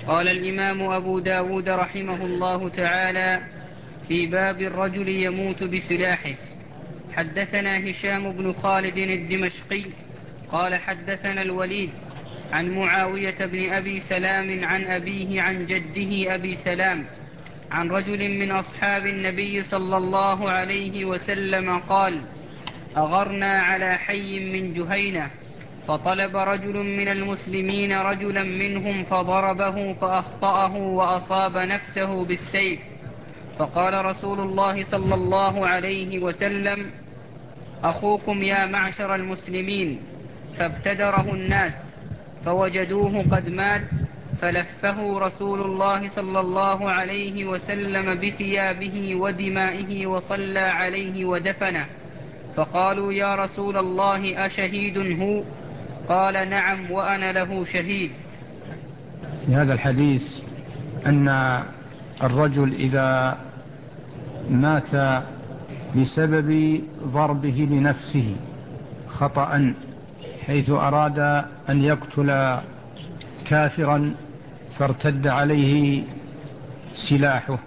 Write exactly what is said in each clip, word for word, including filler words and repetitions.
قال الإمام أبو داود رحمه الله تعالى في باب الرجل يموت بسلاحه. حدثنا هشام بن خالد الدمشقي قال حدثنا الوليد عن معاوية بن أبي سلام عن أبيه عن جده أبي سلام عن رجل من أصحاب النبي صلى الله عليه وسلم قال: أغرنا على حي من جهينة، فطلب رجل من المسلمين رجلا منهم فضربه فأخطأه وأصاب نفسه بالسيف، فقال رسول الله صلى الله عليه وسلم: أخوكم يا معشر المسلمين. فابتدره الناس فوجدوه قد مات، فلفه رسول الله صلى الله عليه وسلم بثيابه ودمائه وصلى عليه ودفنه، فقالوا: يا رسول الله أشهيد هو؟ قال: نعم وأنا له شهيد. في هذا الحديث أن الرجل إذا مات بسبب ضربه لنفسه خطأ، حيث أراد أن يقتل كافرا فارتد عليه سلاحه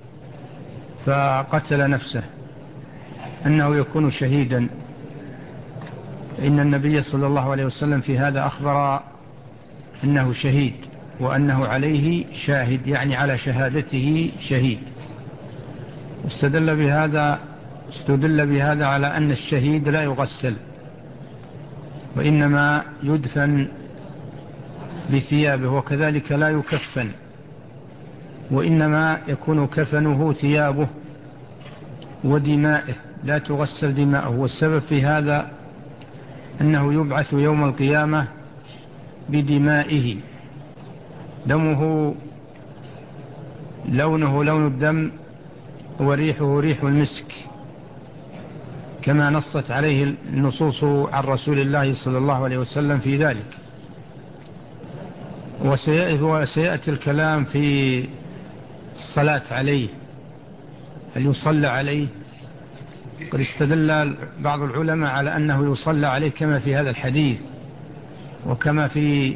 فقتل نفسه، أنه يكون شهيدا. إن النبي صلى الله عليه وسلم في هذا أخبر أنه شهيد وأنه عليه شاهد، يعني على شهادته شهيد. استدل بهذا استدل بهذا على أن الشهيد لا يغسل، وإنما يدفن بثيابه، وكذلك لا يكفن، وإنما يكون كفنه ثيابه ودمائه، لا تغسل دماءه. والسبب في هذا أنه يبعث يوم القيامة بدمائه، دمه لونه لون الدم وريحه ريح المسك، كما نصت عليه النصوص عن رسول الله صلى الله عليه وسلم في ذلك. وسيأتي الكلام في الصلاة عليه، هل يصلى عليه؟ قد استدل بعض العلماء على أنه يصلى عليه كما في هذا الحديث، وكما في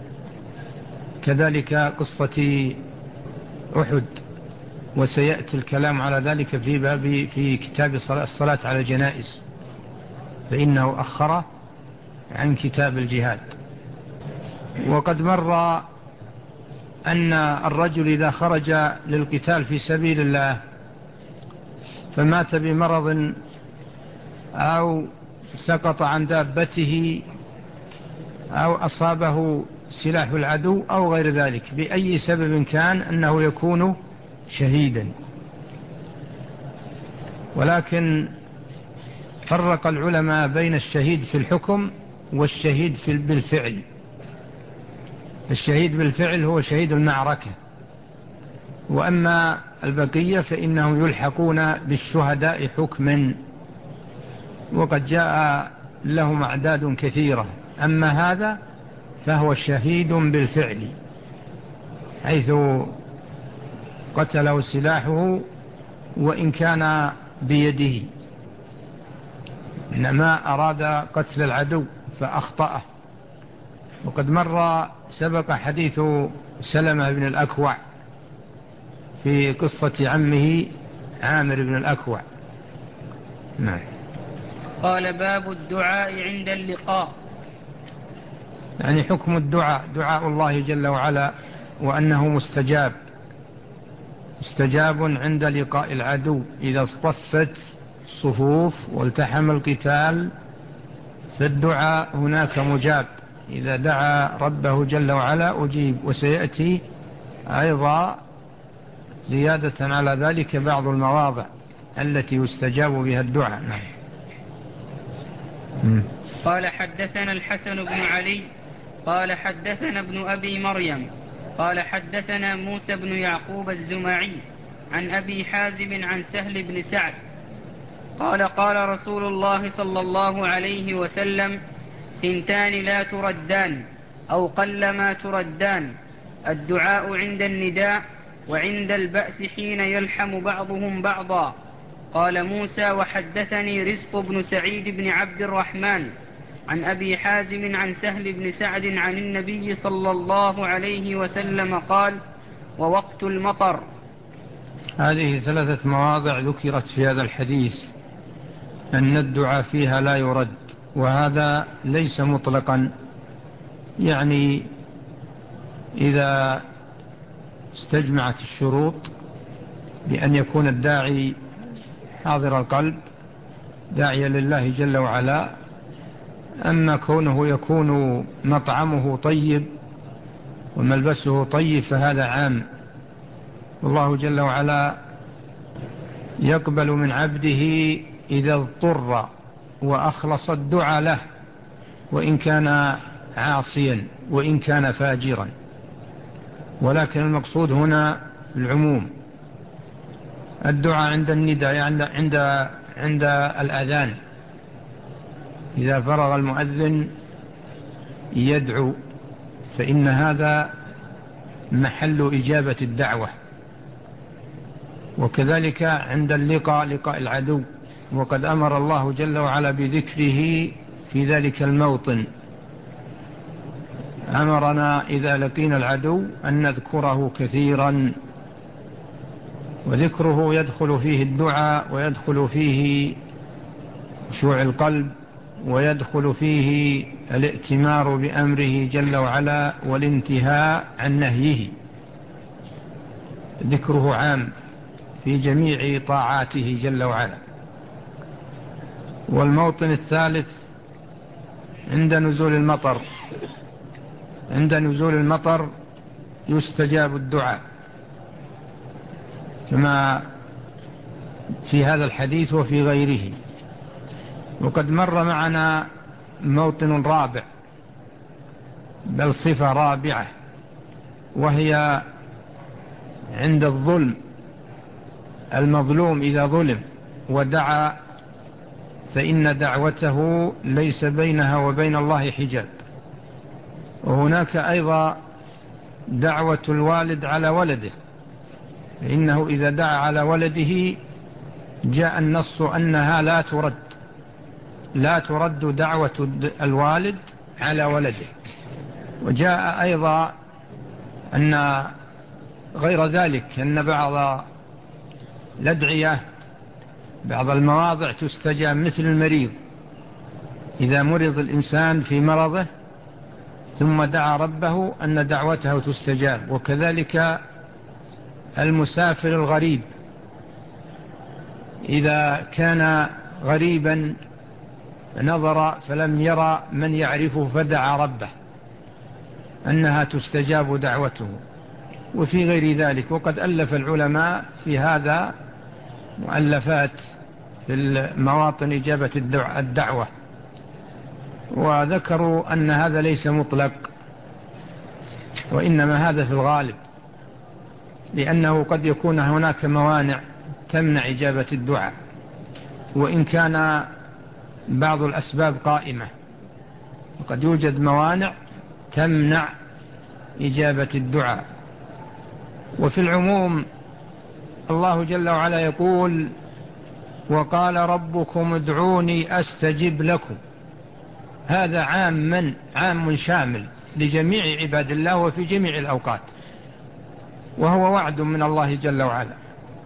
كذلك قصة أحد، وسيأتي الكلام على ذلك في باب في كتاب الصلاة على الجنائز، فإنه أخر عن كتاب الجهاد. وقد مر أن الرجل إذا خرج للقتال في سبيل الله فمات بمرض أو سقط عن دابته أو أصابه سلاح العدو أو غير ذلك، بأي سبب كان، أنه يكون شهيدا. ولكن فرق العلماء بين الشهيد في الحكم والشهيد في بالفعل. الشهيد بالفعل هو شهيد المعركة، وأما البقية فإنهم يلحقون بالشهداء حكما، وقد جاء لهم أعداد كثيرة. أما هذا فهو شهيد بالفعل، حيث قتله سلاحه وإن كان بيده، إنما أراد قتل العدو فأخطأه. وقد مر سبق حديث سلمة بن الأكوع في قصة عمه عامر بن الأكوع. نعم. قال: باب الدعاء عند اللقاء. يعني حكم الدعاء، دعاء الله جل وعلا، وأنه مستجاب مستجاب عند لقاء العدو. إذا اصطفت الصفوف والتحم القتال فالدعاء هناك مجاب، إذا دعا ربه جل وعلا أجيب. وسيأتي أيضا زيادة على ذلك بعض المواضع التي يستجاب بها الدعاء. قال: حدثنا الحسن بن علي قال حدثنا ابن أبي مريم قال حدثنا موسى بن يعقوب الزمعي عن أبي حازم عن سهل بن سعد قال: قال رسول الله صلى الله عليه وسلم: ثنتان لا تردان أو قلما تردان، الدعاء عند النداء وعند البأس حين يلحم بعضهم بعضا. قال موسى: وحدثني رزق بن سعيد بن عبد الرحمن عن أبي حازم عن سهل بن سعد عن النبي صلى الله عليه وسلم قال: ووقت المطر. هذه ثلاثة مواضع ذكرت في هذا الحديث أن الدعاء فيها لا يرد، وهذا ليس مطلقا، يعني إذا استجمعت الشروط بأن يكون الداعي حاضر القلب داعيا لله جل وعلا. أما كونه يكون مطعمه طيب وملبسه طيب فهذا عام، والله جل وعلا يقبل من عبده إذا اضطر وأخلص الدعاء له، وإن كان عاصيا وإن كان فاجرا، ولكن المقصود هنا العموم. الدعاء عند النداء عند, عند, عند الأذان، إذا فرغ المؤذن يدعو، فإن هذا محل إجابة الدعوة. وكذلك عند اللقاء، لقاء العدو، وقد أمر الله جل وعلا بذكره في ذلك الموطن. أمرنا إذا لقينا العدو أن نذكره كثيرا، وذكره يدخل فيه الدعاء، ويدخل فيه خشوع القلب، ويدخل فيه الائتمار بأمره جل وعلا والانتهاء عن نهيه. ذكره عام في جميع طاعاته جل وعلا. والموطن الثالث عند نزول المطر. عند نزول المطر يستجاب الدعاء كما في هذا الحديث وفي غيره. وقد مر معنا موطن رابع، بل صفة رابعة، وهي عند الظلم. المظلوم إذا ظلم ودعا فإن دعوته ليس بينها وبين الله حجاب. وهناك أيضا دعوة الوالد على ولده، فإنه إذا دعا على ولده جاء النص أنها لا ترد، لا ترد دعوة الوالد على ولده. وجاء أيضا أن غير ذلك أن بعض الأدعية بعض المواضع تستجاب، مثل المريض إذا مرض الإنسان في مرضه ثم دعا ربه أن دعوته تستجاب. وكذلك المسافر الغريب إذا كان غريبا نظر فلم يرى من يعرفه فدعا ربه أنها تستجاب دعوته، وفي غير ذلك. وقد ألف العلماء في هذا مؤلفات في المواطن إجابة الدعوة، وذكروا أن هذا ليس مطلق، وإنما هذا في الغالب، لأنه قد يكون هناك موانع تمنع إجابة الدعاء، وإن كان بعض الأسباب قائمة، وقد يوجد موانع تمنع إجابة الدعاء. وفي العموم الله جل وعلا يقول: وقال ربكم ادعوني أستجب لكم. هذا عام من عام شامل لجميع عباد الله وفي جميع الأوقات، وهو وعد من الله جل وعلا.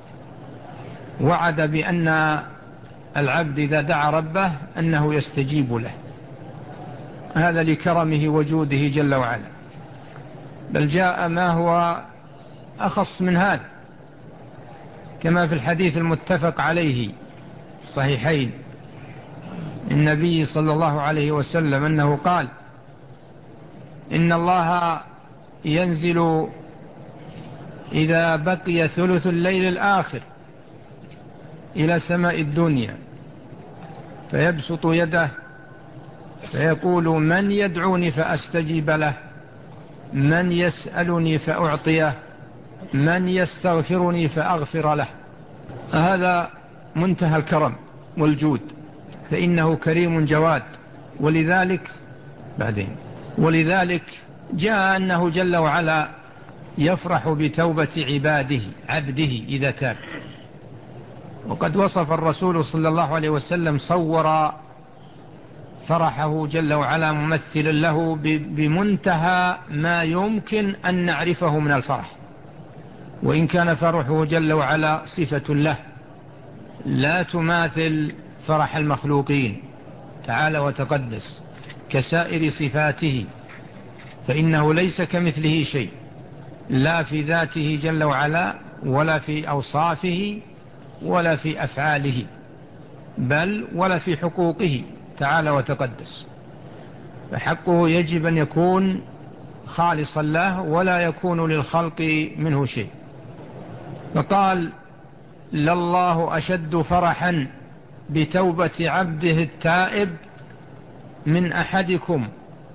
وعد بأن العبد إذا دعا ربه أنه يستجيب له، هذا لكرمه وجوده جل وعلا. بل جاء ما هو أخص من هذا، كما في الحديث المتفق عليه الصحيحين النبي صلى الله عليه وسلم أنه قال: إن الله ينزل إذا بقي ثلث الليل الآخر إلى سماء الدنيا فيبسط يده فيقول: من يدعوني فأستجيب له، من يسألني فأعطيه، من يستغفرني فأغفر له. هذا منتهى الكرم والجود، فإنه كريم جواد. ولذلك بعدين ولذلك جاء أنه جل وعلا يفرح بتوبة عباده عبده إذا تاب. وقد وصف الرسول صلى الله عليه وسلم، صور فرحه جل وعلا ممثلا له بمنتهى ما يمكن أن نعرفه من الفرح، وإن كان فرحه جل وعلا صفة له لا تماثل فرح المخلوقين تعالى وتقدس كسائر صفاته، فإنه ليس كمثله شيء، لا في ذاته جل وعلا ولا في أوصافه ولا في أفعاله، بل ولا في حقوقه تعالى وتقدس. فحقه يجب أن يكون خالصا له ولا يكون للخلق منه شيء. فقال: لله أشد فرحا بتوبة عبده التائب من أحدكم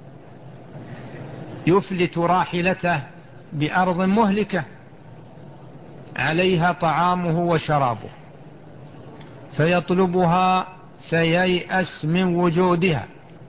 يفلت راحلته بأرض مهلكة عليها طعامه وشرابه فيطلبها فييأس من وجودها،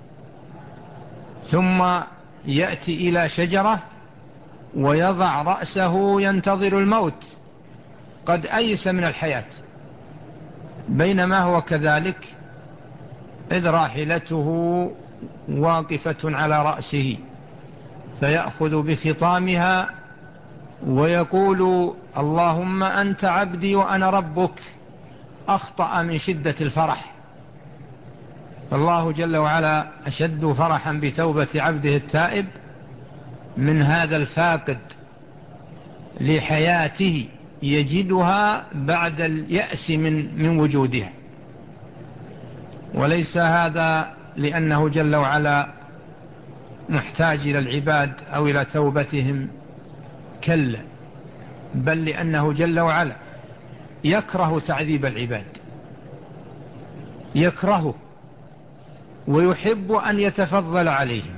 ثم يأتي إلى شجرة ويضع رأسه ينتظر الموت قد أيس من الحياة، بينما هو كذلك إذ راحلته واقفة على رأسه، فيأخذ بخطامها ويقول: اللهم أنت عبدي وأنا ربك، أخطأ من شدة الفرح. فالله جل وعلا أشد فرحا بتوبة عبده التائب من هذا الفاقد لحياته يجدها بعد اليأس من, من وجودها. وليس هذا لأنه جل وعلا محتاج إلى العباد أو إلى توبتهم، كلا، بل لأنه جل وعلا يكره تعذيب العباد، يكرهه ويحب أن يتفضل عليهم.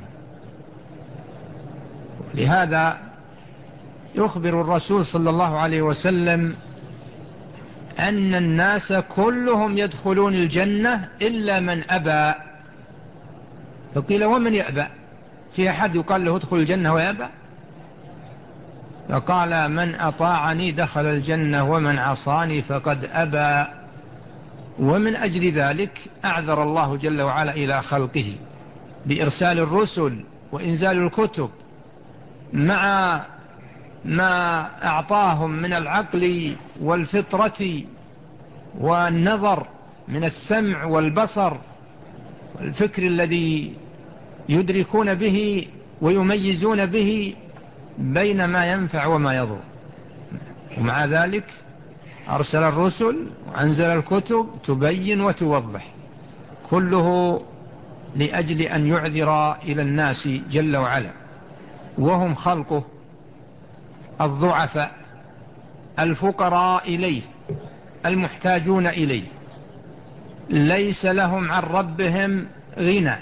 لهذا يخبر الرسول صلى الله عليه وسلم أن الناس كلهم يدخلون الجنة إلا من أبى. فقيل: ومن يأبى؟ في أحد يقال له ادخل الجنة ويأبى؟ فقال: من أطاعني دخل الجنة ومن عصاني فقد أبى. ومن أجل ذلك أعذر الله جل وعلا إلى خلقه بإرسال الرسل وإنزال الكتب، مع ما أعطاهم من العقل والفطرة والنظر، من السمع والبصر والفكر الذي يدركون به ويميزون به بين ما ينفع وما يضر. ومع ذلك أرسل الرسل وأنزل الكتب تبين وتوضح، كله لأجل أن يعذر إلى الناس جل وعلا، وهم خلقه الضعفاء الفقراء إليه المحتاجون إليه، ليس لهم عن ربهم غنى،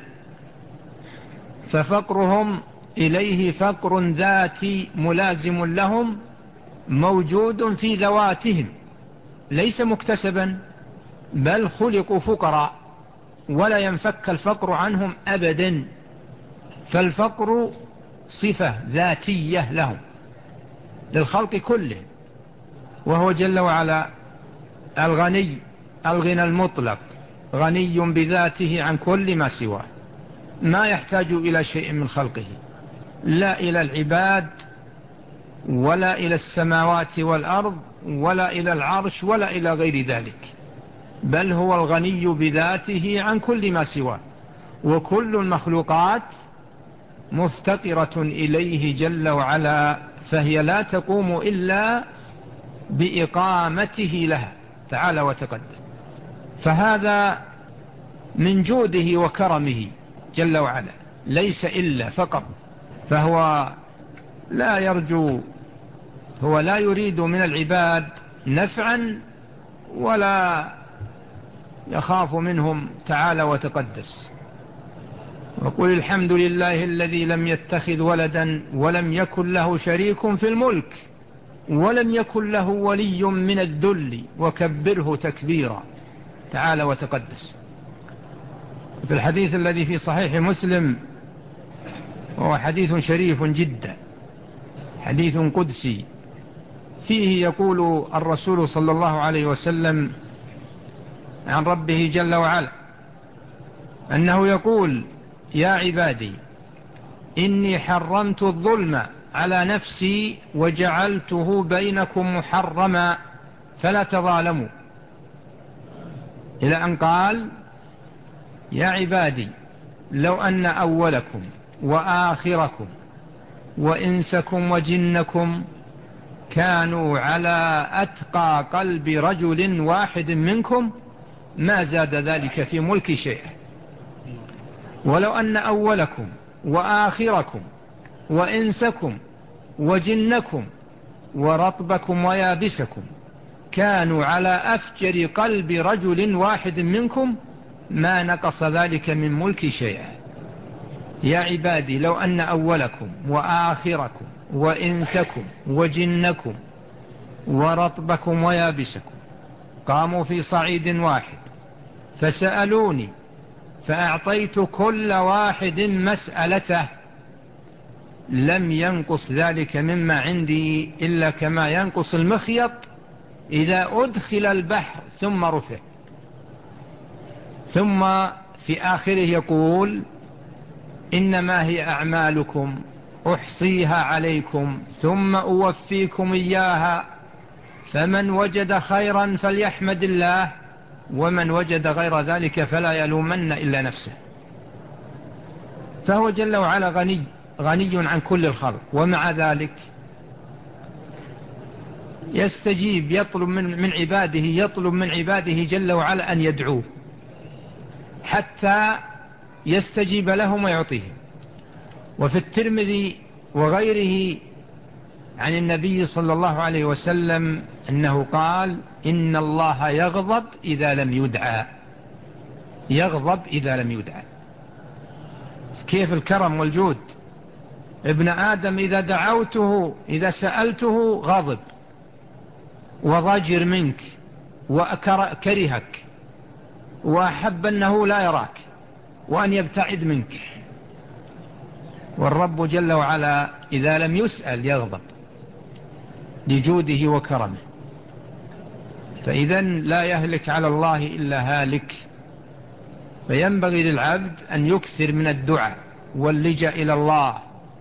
ففقرهم إليه فقر ذاتي ملازم لهم موجود في ذواتهم، ليس مكتسبا، بل خلقوا فقراء ولا ينفك الفقر عنهم أبدا. فالفقر صفة ذاتية لهم، للخلق كله، وهو جل وعلا الغني الغنى المطلق، غني بذاته عن كل ما سواه، ما يحتاج إلى شيء من خلقه، لا إلى العباد ولا إلى السماوات والأرض ولا إلى العرش ولا إلى غير ذلك، بل هو الغني بذاته عن كل ما سواه، وكل المخلوقات مفتقرة إليه جل وعلا، فهي لا تقوم إلا بإقامته لها تعالى وتقدم. فهذا من جوده وكرمه جل وعلا، ليس إلا فقط. فهو لا يرجو، هو لا يريد من العباد نفعا ولا يخاف منهم تعالى وتقدس. وقل الحمد لله الذي لم يتخذ ولدا ولم يكن له شريك في الملك ولم يكن له ولي من الذل وكبره تكبيرا تعالى وتقدس. في الحديث الذي في صحيح مسلم، وهو حديث شريف جدا، حديث قدسي، فيه يقول الرسول صلى الله عليه وسلم عن ربه جل وعلا: أنه يقول: يا عبادي إني حرمت الظلم على نفسي وجعلته بينكم محرما فلا تظالموا، إلى أن قال: يا عبادي لو أن أولكم وآخركم وإنسكم وجنكم كانوا على أتقى قلب رجل واحد منكم ما زاد ذلك في ملك شيئا. ولو أن أولكم وآخركم وإنسكم وجنكم ورطبكم ويابسكم كانوا على أفجر قلب رجل واحد منكم ما نقص ذلك من ملك شيئا. يا عبادي لو أن أولكم وآخركم وإنسكم وجنكم ورطبكم ويابسكم قاموا في صعيد واحد فسألوني فأعطيت كل واحد مسألته لم ينقص ذلك مما عندي إلا كما ينقص المخيط إذا أدخل البحر ثم رفع. ثم في آخره يقول: إنما هي أعمالكم أحصيها عليكم ثم أوفيكم إياها فمن وجد خيرا فليحمد الله ومن وجد غير ذلك فلا يلومن إلا نفسه. فهو جل وعلا غني غني عن كل الخلق، ومع ذلك يستجيب يطلب من, من عباده يطلب من عباده جل وعلا أن يدعوه حتى يستجيب لهم ويعطيهم. وفي الترمذي وغيره عن النبي صلى الله عليه وسلم أنه قال: إن الله يغضب إذا لم يدعى. يغضب إذا لم يدعى. كيف الكرم والجود! ابن آدم إذا دعوته إذا سألته غضب وضجر منك وكرهك وأحب أنه لا يراك وأن يبتعد منك. والرب جل وعلا إذا لم يسأل يغضب لجوده وكرمه. فإذا لا يهلك على الله إلا هالك. فينبغي للعبد أن يكثر من الدعاء واللجأ إلى الله.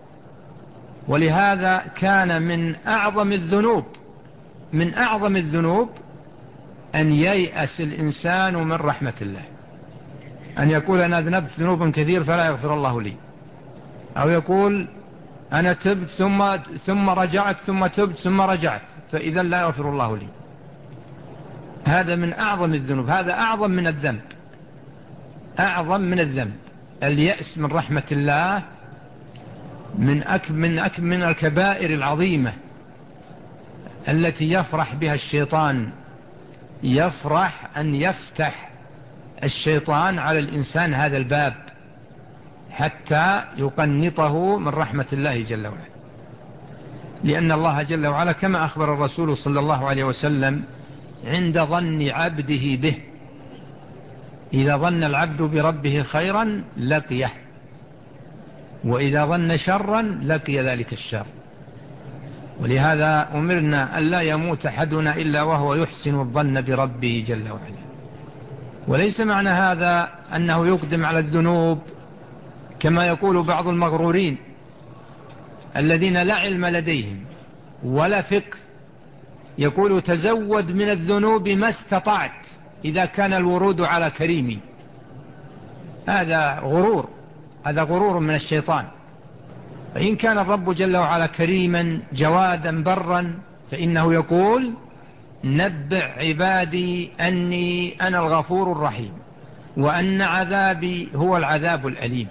ولهذا كان من أعظم الذنوب من أعظم الذنوب أن ييأس الإنسان من رحمة الله، أن يقول: أنا أذنبت ذنوبا كثير فلا يغفر الله لي، أو يقول: أنا تبت ثم, ثم رجعت ثم تبت ثم رجعت فإذا لا يغفر الله لي. هذا من أعظم الذنوب، هذا أعظم من الذنب، أعظم من الذنب. اليأس من رحمة الله من أك من أك من الكبائر العظيمة التي يفرح بها الشيطان. يفرح أن يفتح الشيطان على الإنسان هذا الباب حتى يقنطه من رحمة الله جل وعلا. لأن الله جل وعلا كما أخبر الرسول صلى الله عليه وسلم: عند ظن عبده به، إذا ظن العبد بربه خيرا لقيه، وإذا ظن شرا لقي ذلك الشر. ولهذا أمرنا أن لا يموت أحدنا إلا وهو يحسن الظن بربه جل وعلا. وليس معنى هذا أنه يقدم على الذنوب كما يقول بعض المغرورين الذين لا علم لديهم ولا فقه. يقول: تزود من الذنوب ما استطعت إذا كان الورود على كريم. هذا غرور، هذا غرور من الشيطان. فإن كان الرب جل وعلا كريما جوادا برا فإنه يقول: نبع عبادي أني أنا الغفور الرحيم وأن عذابي هو العذاب الأليم.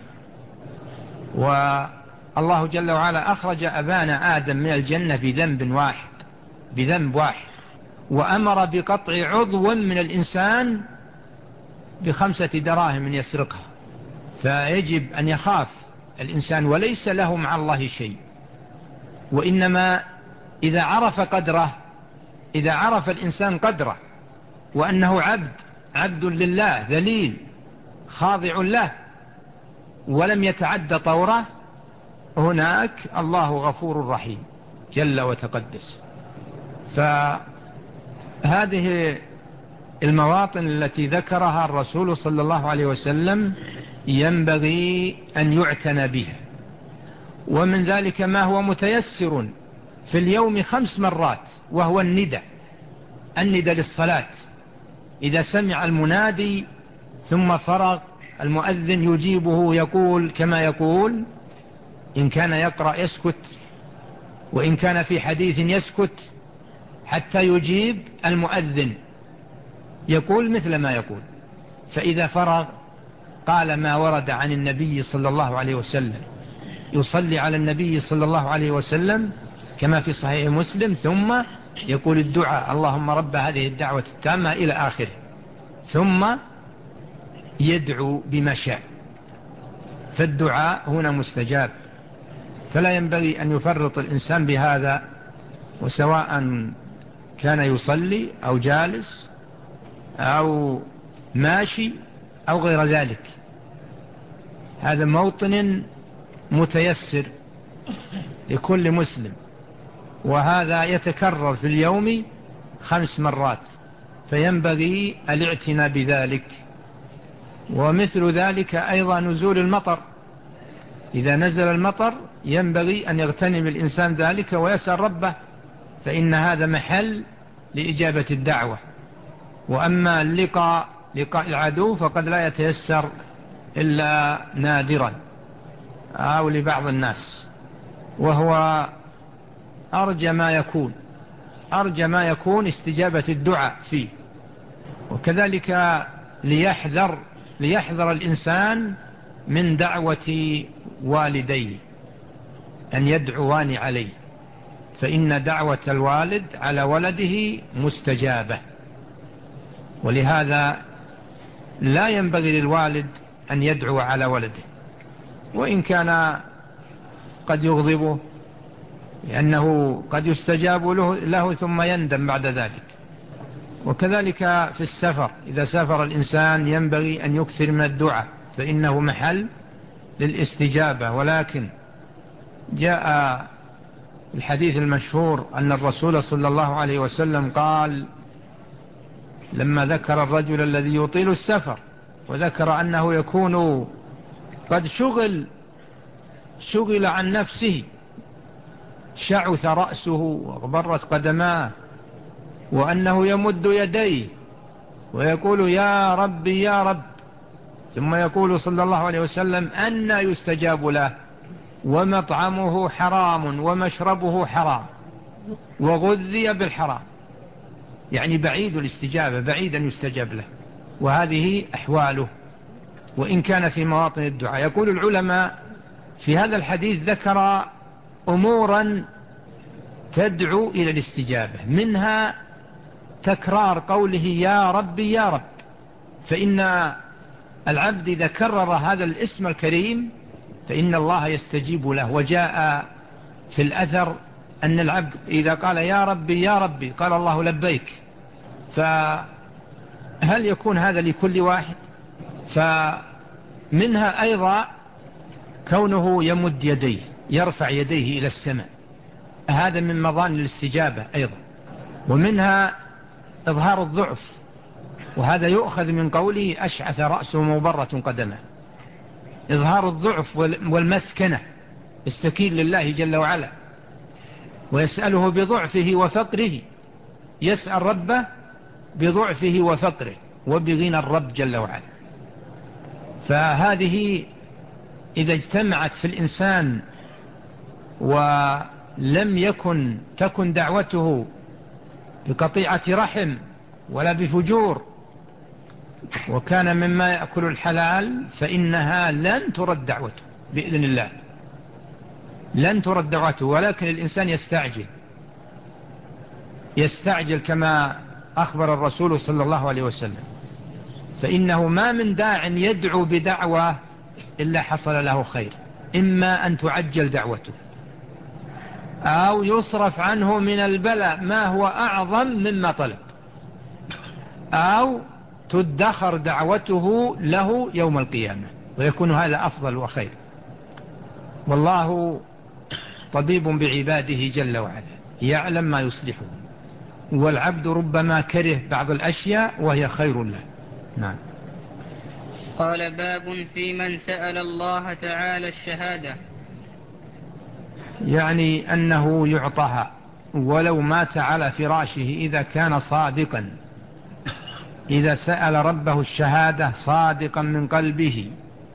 والله جل وعلا أخرج أبانا آدم من الجنة بذنب واحد بذنب واحد وأمر بقطع عضو من الإنسان بخمسة دراهم يسرقها. فيجب أن يخاف الإنسان وليس له مع الله شيء. وإنما إذا عرف قدره إذا عرف الإنسان قدره وأنه عبد عبد لله ذليل خاضع له ولم يتعد طوره، هناك الله غفور رحيم جل وتقدس. فهذه المواطن التي ذكرها الرسول صلى الله عليه وسلم ينبغي أن يعتنى بها. ومن ذلك ما هو متيسر في اليوم خمس مرات، وهو الندى الندى للصلاة. إذا سمع المنادي ثم فرغ المؤذن يجيبه، يقول كما يقول، إن كان يقرأ يسكت، وإن كان في حديث يسكت حتى يجيب المؤذن، يقول مثل ما يقول. فإذا فرغ قال ما ورد عن النبي صلى الله عليه وسلم، يصلي على النبي صلى الله عليه وسلم كما في صحيح مسلم، ثم يقول الدعاء اللهم رب هذه الدعوة التامة إلى آخره، ثم يدعو بما شاء. فالدعاء هنا مستجاب، فلا ينبغي أن يفرط الإنسان بهذا، وسواء كان يصلي أو جالس أو ماشي أو غير ذلك. هذا موطن متيسر لكل مسلم، وهذا يتكرر في اليوم خمس مرات، فينبغي الاعتناء بذلك. ومثل ذلك أيضا نزول المطر، إذا نزل المطر ينبغي أن يغتنم الإنسان ذلك ويسأل ربه، فإن هذا محل لإجابة الدعوة. وأما اللقاء لقاء العدو فقد لا يتيسر إلا نادرا أو لبعض الناس، وهو أرجى ما يكون أرجى ما يكون استجابة الدعاء فيه. وكذلك ليحذر ليحذر الإنسان من دعوة والديه أن يدعوان عليه، فإن دعوة الوالد على ولده مستجابة. ولهذا لا ينبغي للوالد أن يدعو على ولده، وإن كان قد يغضبه، لأنه قد يستجاب له, له ثم يندم بعد ذلك. وكذلك في السفر، إذا سافر الإنسان ينبغي أن يكثر من الدعاء، فإنه محل للاستجابة. ولكن جاء الحديث المشهور أن الرسول صلى الله عليه وسلم قال لما ذكر الرجل الذي يطيل السفر، وذكر أنه يكون قد شغل شغل عن نفسه، شعث رأسه وغبرت قدماه، وأنه يمد يديه ويقول يا ربي يا رب، ثم يقول صلى الله عليه وسلم أن يستجاب له، ومطعمه حرام ومشربه حرام وغذي بالحرام، يعني بعيد الاستجابة، بعيد أن يستجاب له. وهذه أحواله وإن كان في مواطن الدعاء. يقول العلماء في هذا الحديث ذكر أمورا تدعو إلى الاستجابة، منها تكرار قوله يا ربي يا رب، فإن العبد إذا كرر هذا الاسم الكريم فإن الله يستجيب له. وجاء في الأثر أن العبد إذا قال يا ربي يا ربي قال الله لبيك. فهل يكون هذا لكل واحد؟ فمنها أيضا كونه يمد يديه، يرفع يديه إلى السماء، هذا من مظان الاستجابة أيضا. ومنها إظهار الضعف، وهذا يؤخذ من قوله أشعث رأسه مبرة قدمه، إظهار الضعف والمسكنة، استكين لله جل وعلا ويسأله بضعفه وفقره، يسأل ربه بضعفه وفقره وبغنى الرب جل وعلا. فهذه إذا اجتمعت في الإنسان ولم يكن تكن دعوته بقطيعة رحم ولا بفجور، وكان مما يأكل الحلال، فإنها لن ترد دعوته بإذن الله، لن ترد دعوته. ولكن الإنسان يستعجل يستعجل كما أخبر الرسول صلى الله عليه وسلم، فإنه ما من داع يدعو بدعوة إلا حصل له خير، إما أن تعجل دعوته أو يصرف عنه من البلاء ما هو أعظم مما طلب، أو تدخر دعوته له يوم القيامة، ويكون هذا أفضل وخير. والله طبيب بعباده جل وعلا، يعلم ما يصلحه، والعبد ربما كره بعض الأشياء وهي خير له. نعم. قال باب في من سأل الله تعالى الشهادة. يعني أنه يعطها ولو مات على فراشه إذا كان صادقا، إذا سأل ربه الشهادة صادقا من قلبه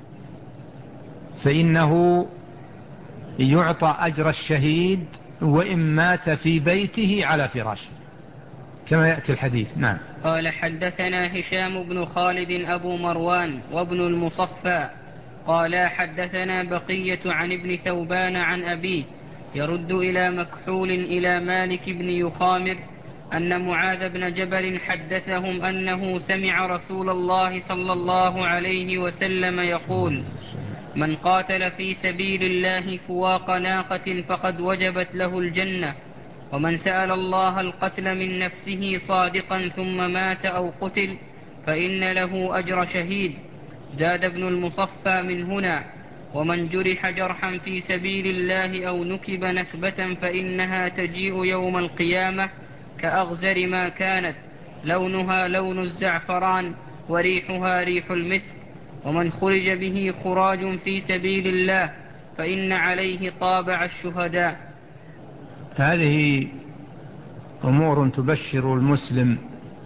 فإنه يعطى أجر الشهيد وإن مات في بيته على فراشه كما يأتي الحديث. نعم. قال حدثنا هشام بن خالد أبو مروان وابن المصفى قال حدثنا بقية عن ابن ثوبان عن أبيه يرد إلى مكحول إلى مالك بن يخامر أن معاذ بن جبل حدثهم أنه سمع رسول الله صلى الله عليه وسلم يقول: من قاتل في سبيل الله فواق ناقة فقد وجبت له الجنة، ومن سأل الله القتل من نفسه صادقا ثم مات أو قتل فإن له أجر شهيد. زاد ابن المصفى من هنا: ومن جرح جرحا في سبيل الله أو نكب نكبة فإنها تجيء يوم القيامة كأغزر ما كانت، لونها لون الزعفران وريحها ريح المسك. ومن خرج به خراج في سبيل الله فإن عليه طابع الشهداء. هذه أمور تبشر المسلم.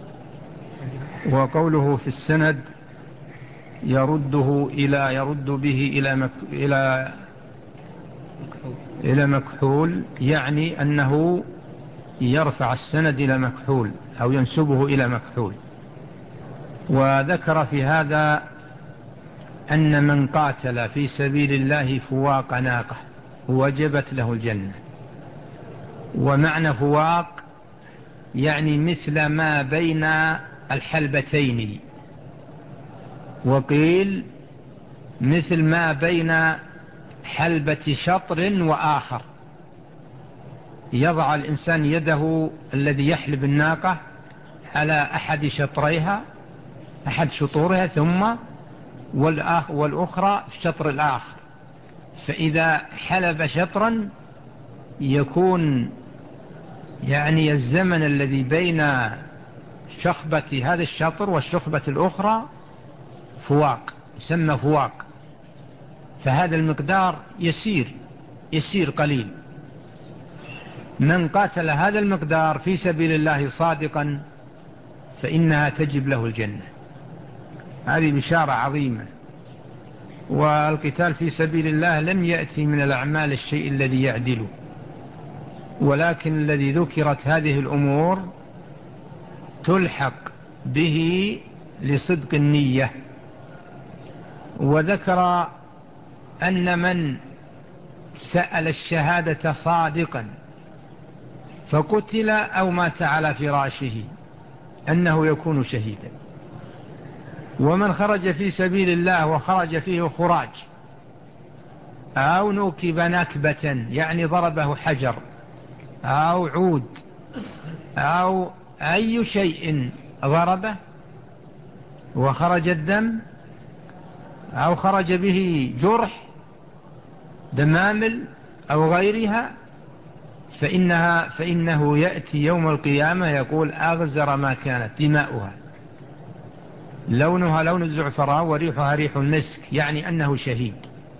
وقوله في السند يرده إلى يرد به إلى مك إلى إلى مكحول، يعني أنه يرفع السند إلى مكحول أو ينسبه إلى مكحول. وذكر في هذا أن من قاتل في سبيل الله فواق ناقة وجبت له الجنة. ومعنى فواق يعني مثل ما بين الحلبتين، وقيل مثل ما بين حلبة شطر وآخر. يضع الإنسان يده الذي يحلب الناقة على أحد شطريها أحد شطورها ثم والأخرى في الشطر الآخر، فإذا حلب شطرا يكون يعني الزمن الذي بين شخبة هذا الشطر والشخبة الأخرى فواق، يسمى فواق. فهذا المقدار يسير يسير قليل. من قاتل هذا المقدار في سبيل الله صادقا فإنها تجب له الجنة. هذه بشارة عظيمة. والقتال في سبيل الله لم يأتي من الأعمال الشيء الذي يعدله، ولكن الذي ذكرت هذه الأمور تلحق به لصدق النية. وذكر أن من سأل الشهادة صادقا فقتل أو مات على فراشه أنه يكون شهيدا. ومن خرج في سبيل الله وخرج فيه خراج أو نوكب نكبة يعني ضربه حجر أو عود أو أي شيء ضربه وخرج الدم أو خرج به جرح دمامل أو غيرها فإنها فإنه يأتي يوم القيامة يقول أغزر ما كانت دماؤها، لونها لون الزعفران وريحها ريح المسك، يعني أنه شهيد.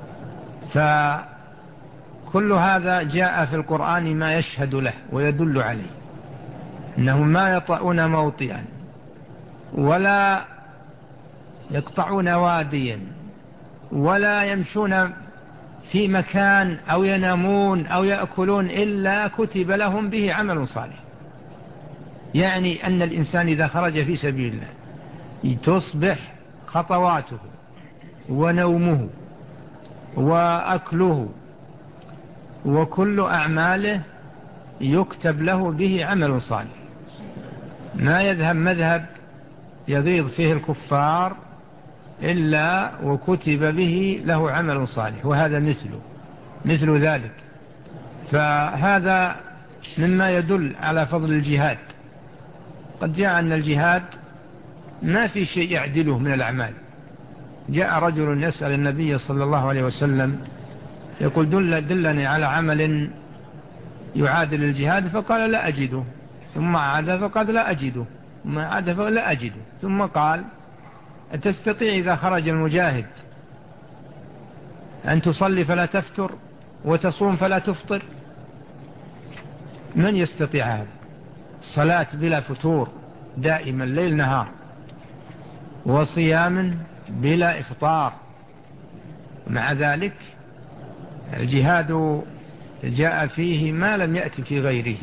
فكل هذا جاء في القرآن ما يشهد له ويدل عليه، أنهم ما يطؤون موطئا ولا يقطعون واديا ولا يمشون في مكان أو ينامون أو يأكلون إلا كتب لهم به عمل صالح. يعني أن الإنسان إذا خرج في سبيل الله تصبح خطواته ونومه وأكله وكل أعماله يكتب له به عمل صالح، ما يذهب مذهب يغيظ فيه الكفار إلا وكتب به له عمل صالح، وهذا مثله مثل ذلك. فهذا مما يدل على فضل الجهاد. قد جاء أن الجهاد ما في شيء يعدله من الأعمال. جاء رجل يسأل النبي صلى الله عليه وسلم يقول دل دلني على عمل يعادل الجهاد، فقال لا أجده، ثم عاد فقال لا أجده، ثم عاد فقال لا أجده، ثم قال تستطيع إذا خرج المجاهد أن تصلي فلا تفتر وتصوم فلا تفطر؟ من يستطيع هذا؟ صلاة بلا فتور دائما ليل نهار، وصيام بلا إفطار. مع ذلك الجهاد جاء فيه ما لم يأتي في غيره.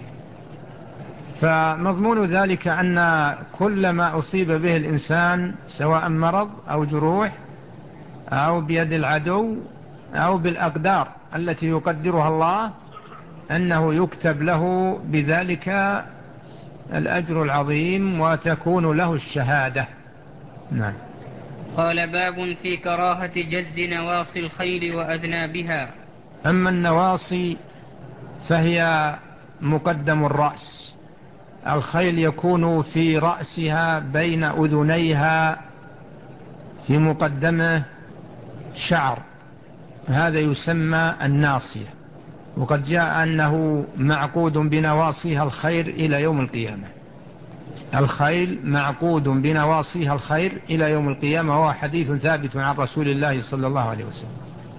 فمضمون ذلك أن كل ما أصيب به الإنسان سواء مرض أو جروح أو بيد العدو أو بالأقدار التي يقدرها الله أنه يكتب له بذلك الأجر العظيم وتكون له الشهادة. نعم. قال باب في كراهة جز نواصي الخيل وأذنابها. أما النواصي فهي مقدم الرأس. الخيل يكون في رأسها بين أذنيها في مقدمه شعر، هذا يسمى الناصية، وقد جاء أنه معقود بنواصيها الخير إلى يوم القيامة. الخيل معقود بنواصيها الخير إلى يوم القيامة، وهو حديث ثابت عن رسول الله صلى الله عليه وسلم.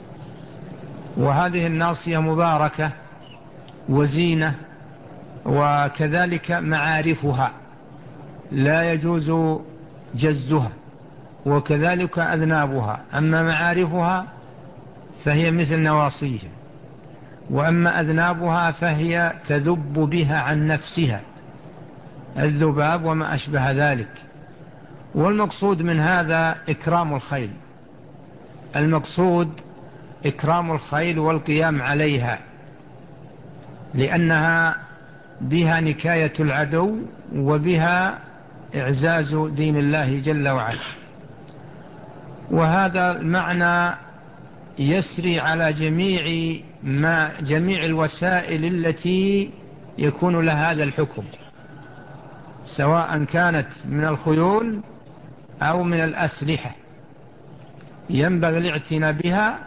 وهذه الناصية مباركة وزينة، وكذلك معارفها لا يجوز جزها، وكذلك أذنابها. أما معارفها فهي مثل نواصيها، وأما أذنابها فهي تذب بها عن نفسها، الذباب وما أشبه ذلك. والمقصود من هذا إكرام الخيل، المقصود إكرام الخيل والقيام عليها، لأنها بها نكاية العدو وبها إعزاز دين الله جل وعلا. وهذا المعنى يسري على جميع ما جميع الوسائل التي يكون لها هذا الحكم، سواء كانت من الخيول أو من الأسلحة، ينبغي الاعتناء بها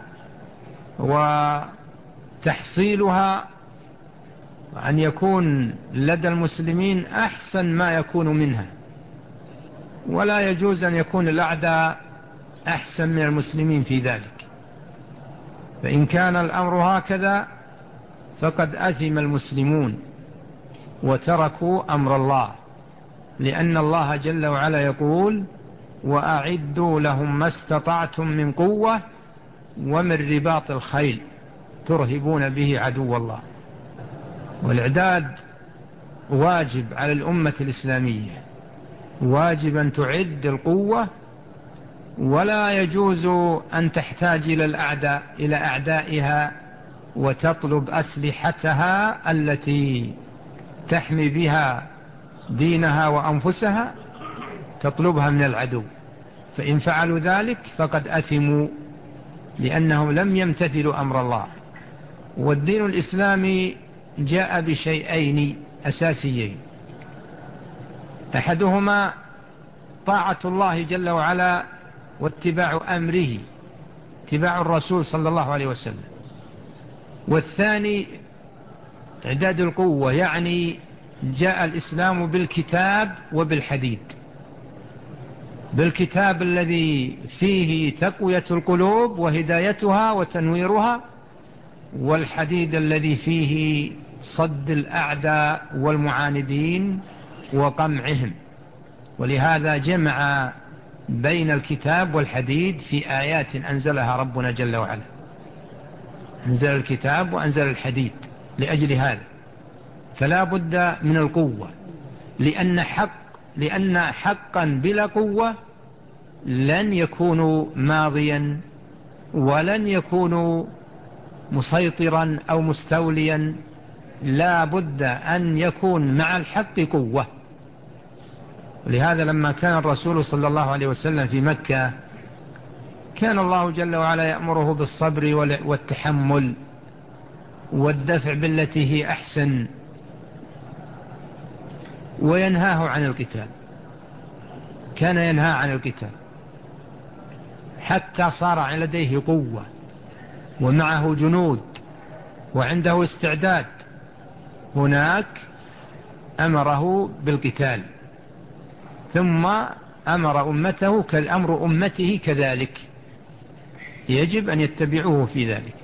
وتحصيلها، أن يكون لدى المسلمين أحسن ما يكون منها، ولا يجوز أن يكون الأعداء أحسن من المسلمين في ذلك. فإن كان الأمر هكذا فقد أثم المسلمون وتركوا أمر الله، لأن الله جل وعلا يقول: وأعدوا لهم ما استطعتم من قوة ومن رباط الخيل ترهبون به عدو الله. والإعداد واجب على الأمة الإسلامية، واجب أن تعد القوة، ولا يجوز أن تحتاج إلى الأعداء إلى أعدائها وتطلب أسلحتها التي تحمي بها دينها وأنفسها، تطلبها من العدو. فإن فعلوا ذلك فقد أثموا، لأنهم لم يمتثلوا أمر الله. والدين الإسلامي جاء بشيئين أساسيين: أحدهما طاعة الله جل وعلا واتباع أمره، اتباع الرسول صلى الله عليه وسلم. والثاني إعداد القوة، يعني جاء الإسلام بالكتاب وبالحديد، بالكتاب الذي فيه تقوية القلوب وهدايتها وتنويرها، والحديد الذي فيه صد الأعداء والمعاندين وقمعهم. ولهذا جمع بين الكتاب والحديد في آيات أنزلها ربنا جل وعلا، أنزل الكتاب وأنزل الحديد لأجل هذا. فلا بد من القوة، لأن حق لأن حقا بلا قوة لن يكون ماضيا ولن يكون مسيطرا أو مستوليا. لا بد أن يكون مع الحق قوة. ولهذا لما كان الرسول صلى الله عليه وسلم في مكة كان الله جل وعلا يأمره بالصبر والتحمل والدفع بالتي هي أحسن، وينهاه عن القتال. كان ينهى عن القتال حتى صار لديه قوة ومعه جنود وعنده استعداد، هناك أمره بالقتال. ثم أمر أمته كالأمر أمته كذلك، يجب أن يتبعوه في ذلك.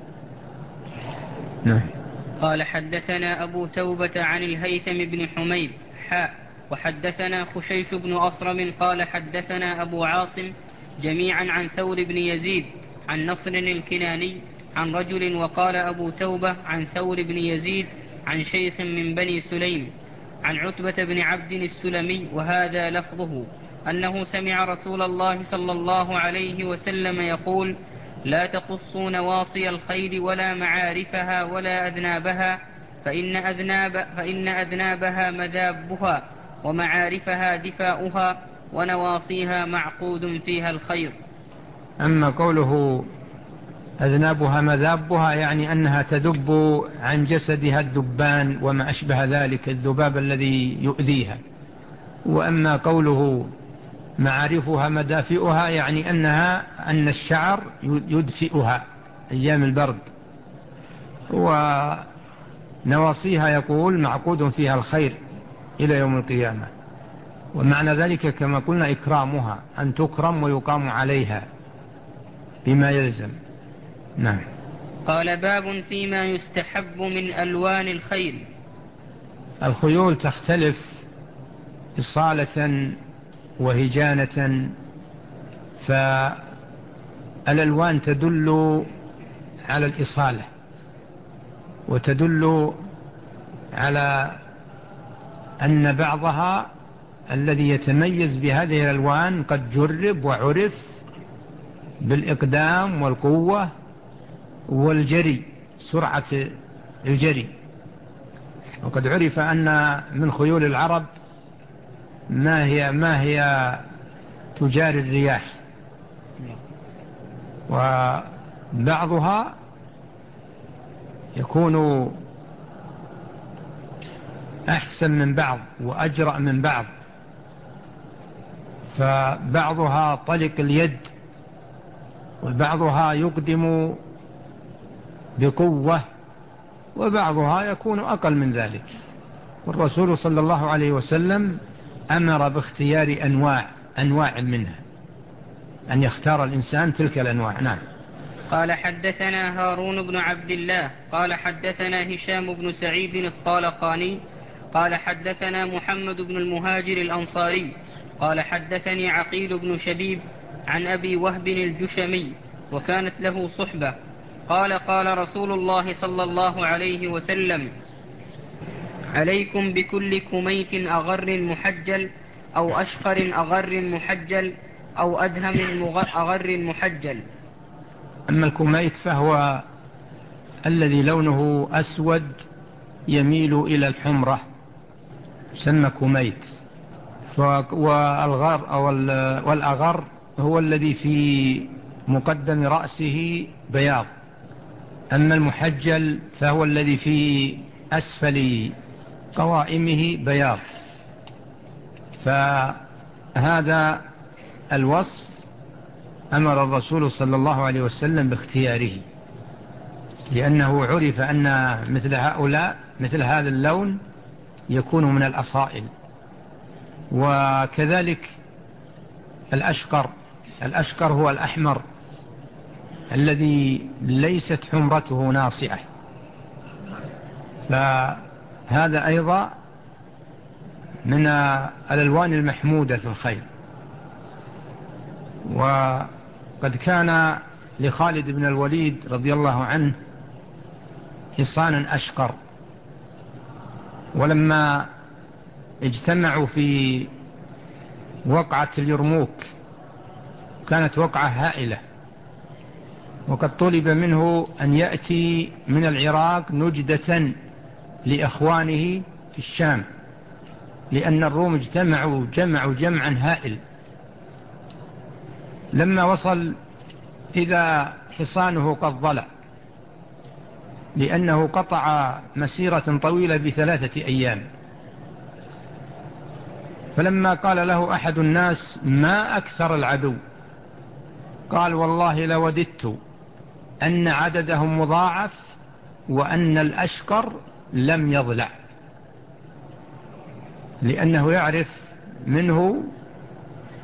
نعم. قال حدثنا أبو توبة عن الهيثم بن حميد حاء وحدثنا خشيش بن أصرم قال حدثنا أبو عاصم جميعا عن ثور بن يزيد عن نصر الكناني عن رجل وقال أبو توبة عن ثور بن يزيد عن شيخ من بني سليم عن عتبة بن عبد السلمي وهذا لفظه أنه سمع رسول الله صلى الله عليه وسلم يقول: لا تقصوا نواصي الخيل ولا معارفها ولا أذنابها فإن, أذناب فإن أذنابها مذابها ومعارفها دفاؤها ونواصيها معقود فيها الخير. أما قوله أذنابها مذابها يعني أنها تذب عن جسدها الذبان وما أشبه ذلك، الذباب الذي يؤذيها. وأما قوله معارفها مدافئها يعني أنها أن الشعر يدفئها أيام البرد. ونواصيها يقول معقود فيها الخير إلى يوم القيامة. ومعنى ذلك كما قلنا إكرامها، أن تكرم ويقام عليها بما يلزم. نعم. قال: باب فيما يستحب من ألوان الخيل. الخيول تختلف إصالة وهجانة، فالألوان تدل على الإصالة وتدل على أن بعضها الذي يتميز بهذه الألوان قد جرب وعرف بالإقدام والقوة والجري، سرعة الجري. وقد عرف أن من خيول العرب ما هي ما هي تجاري الرياح، وبعضها يكون أحسن من بعض وأجرأ من بعض، فبعضها طلق اليد وبعضها يقدم بقوة وبعضها يكون أقل من ذلك. والرسول صلى الله عليه وسلم أمر باختيار أنواع أنواع منها، أن يختار الإنسان تلك الأنواع. نعم. قال حدثنا هارون بن عبد الله قال حدثنا هشام بن سعيد الطالقاني قال حدثنا محمد بن المهاجر الأنصاري قال حدثني عقيل بن شبيب عن أبي وهب الجشمي وكانت له صحبة قال قال رسول الله صلى الله عليه وسلم: عليكم بكل كميت أغر محجل أو أشقر أغر محجل أو أدهم أغر محجل. أما الكميت فهو الذي لونه أسود يميل إلى الحمرة، سمى كميت. والغر أو والأغر هو الذي في مقدم رأسه بياض. أما المحجل فهو الذي في أسفل قوائمه بياض. فهذا الوصف أمر الرسول صلى الله عليه وسلم باختياره، لأنه عرف أن مثل هؤلاء مثل هذا اللون يكون من الأصائل. وكذلك الأشقر الأشقر هو الأحمر الذي ليست حمرته ناصعة، فهذا أيضا من الألوان المحمودة في الخيل. وقد كان لخالد بن الوليد رضي الله عنه حصانا أشقر، ولما اجتمعوا في وقعة اليرموك كانت وقعة هائلة، وقد طلب منه أن يأتي من العراق نجدة لإخوانه في الشام، لأن الروم اجتمعوا جمعوا جمعا هائل. لما وصل إذا حصانه قد ضلع، لأنه قطع مسيرة طويلة بثلاثة أيام. فلما قال له أحد الناس: ما أكثر العدو؟ قال: والله لوددت أن عددهم مضاعف وأن الأشقر لم يضلع، لأنه يعرف منه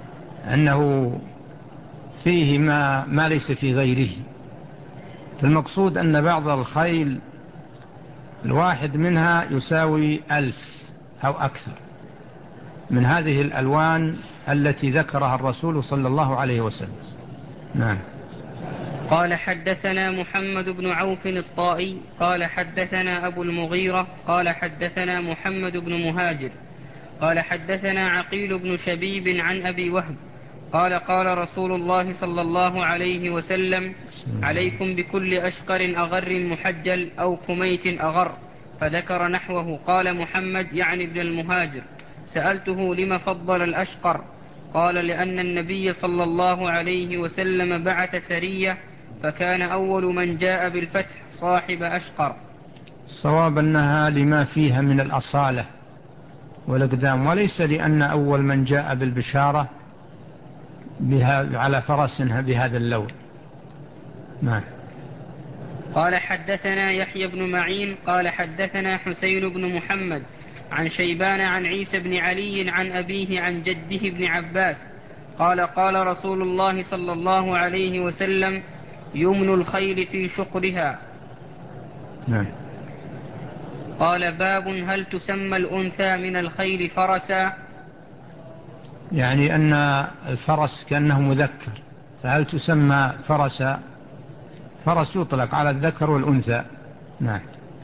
أنه فيه ما, ما ليس في غيره. المقصود أن بعض الخيل الواحد منها يساوي ألف أو أكثر من هذه الألوان التي ذكرها الرسول صلى الله عليه وسلم. نعم. قال حدثنا محمد بن عوف الطائي قال حدثنا أبو المغيرة قال حدثنا محمد بن مهاجر قال حدثنا عقيل بن شبيب عن أبي وهب قال قال رسول الله صلى الله عليه وسلم عليكم بكل أشقر أغر محجل أو كميت أغر، فذكر نحوه. قال محمد يعني ابن المهاجر سألته لم فضل الأشقر؟ قال لأن النبي صلى الله عليه وسلم بعث سرية فكان أول من جاء بالفتح صاحب أشقر. الصواب أنها لما فيها من الأصالة والإقدام، وليس لأن أول من جاء بالبشارة بها على فرس بهذا اللون. نعم. قال حدثنا يحيى بن معين قال حدثنا حسين بن محمد عن شيبان عن عيسى بن علي عن أبيه عن جده بن عباس قال قال رسول الله صلى الله عليه وسلم يمن الخيل في شقرها. نعم. قال باب هل تسمى الأنثى من الخيل فرسا؟ يعني أن الفرس كأنه مذكر، فهل تسمى فرسا؟ فرس يطلق على الذكر والأنثى. نعم.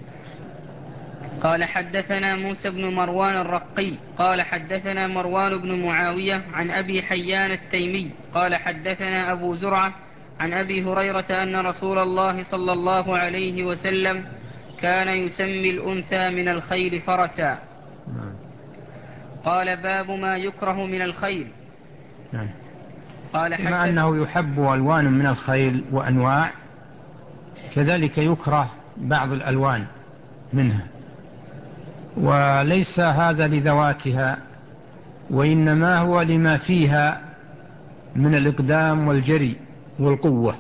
قال حدثنا موسى بن مروان الرقي قال حدثنا مروان بن معاوية عن أبي حيان التيمي قال حدثنا أبو زرعة عن أبي هريرة أن رسول الله صلى الله عليه وسلم كان يسمي الأنثى من الخيل فرسا. قال باب ما يكره من الخيل. قال كما أنه يحب ألوان من الخيل وأنواع، كذلك يكره بعض الألوان منها، وليس هذا لذواتها، وإنما هو لما فيها من الإقدام والجري والقوة.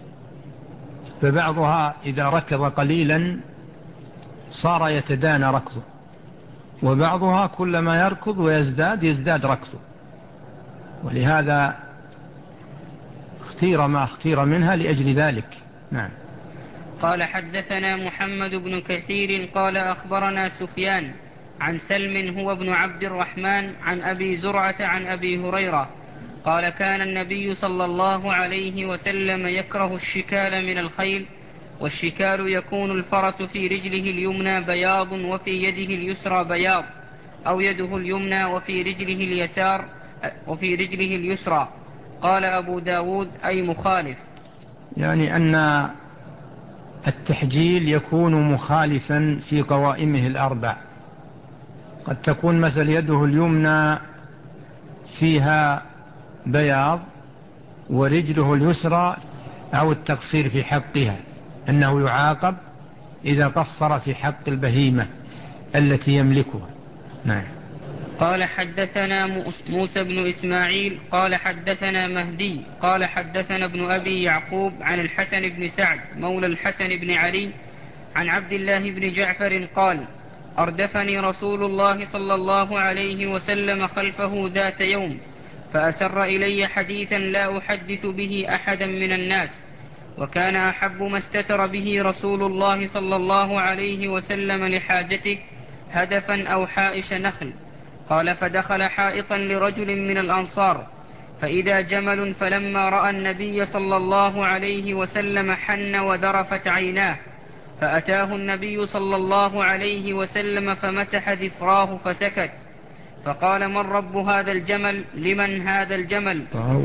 فبعضها إذا ركض قليلا صار يتدانى ركضه، وبعضها كلما يركض ويزداد يزداد ركضه، ولهذا اختير ما اختير منها لأجل ذلك. نعم. قال حدثنا محمد بن كثير قال أخبرنا سفيان عن سلم هو ابن عبد الرحمن عن أبي زرعة عن أبي هريرة قال كان النبي صلى الله عليه وسلم يكره الشكال من الخيل، والشكال يكون الفرس في رجله اليمنى بياض وفي يده اليسرى بياض، أو يده اليمنى وفي رجله اليسار وفي رجله اليسرى. قال أبو داود أي مخالف، يعني أن التحجيل يكون مخالفا في قوائمه الأربع. قد تكون مثل يده اليمنى فيها بياض ورجله اليسرى، أو التقصير في حقها، أنه يعاقب إذا قصر في حق البهيمة التي يملكها. نعم. قال حدثنا موسى بن إسماعيل قال حدثنا مهدي قال حدثنا ابن أبي يعقوب عن الحسن بن سعد مولى الحسن بن علي عن عبد الله بن جعفر قال أردفني رسول الله صلى الله عليه وسلم خلفه ذات يوم، فأسر إلي حديثا لا أحدث به أحدا من الناس، وكان أحب ما استتر به رسول الله صلى الله عليه وسلم لحاجته هدفا أو حائش نخل. قال فدخل حائطا لرجل من الأنصار فإذا جمل، فلما رأى النبي صلى الله عليه وسلم حن وذرفت عيناه، فأتاه النبي صلى الله عليه وسلم فمسح ذفراه فسكت، فقال من رب هذا الجمل؟ لمن هذا الجمل؟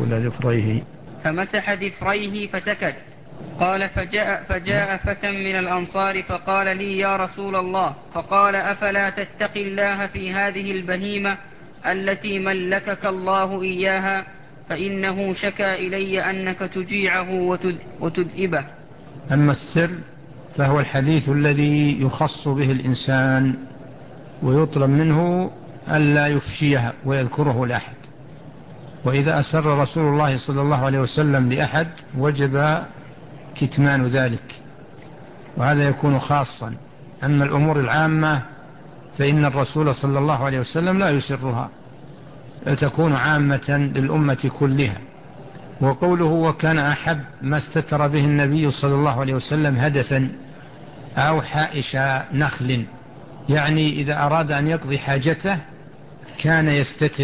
فمسح ذفريه فسكت. قال فجاء, فجاء فتى من الأنصار فقال لي يا رسول الله، فقال أفلا تتقي الله في هذه البهيمة التي ملكك الله إياها، فإنه شكى إلي أنك تجيعه وتذئبه. أما السر فهو الحديث الذي يخص به الإنسان ويطلب منه ألا يفشيه ويذكره لأحد، وإذا أسر رسول الله صلى الله عليه وسلم لأحد وجب كتمان ذلك، وهذا يكون خاصا. أما الأمور العامة فإن الرسول صلى الله عليه وسلم لا يسرها، تكون عامة للأمة كلها. وقوله وكان أحب ما استتر به النبي صلى الله عليه وسلم هدفا أو حائش نخل، يعني إذا أراد أن يقضي حاجته كان يستتر.